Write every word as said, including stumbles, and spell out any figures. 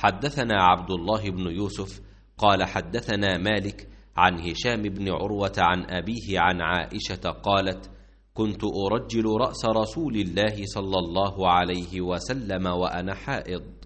حدثنا عبد الله بن يوسف قال حدثنا مالك عن هشام بن عروة عن أبيه عن عائشة قالت: كنت أرجل رأس رسول الله صلى الله عليه وسلم وأنا حائض.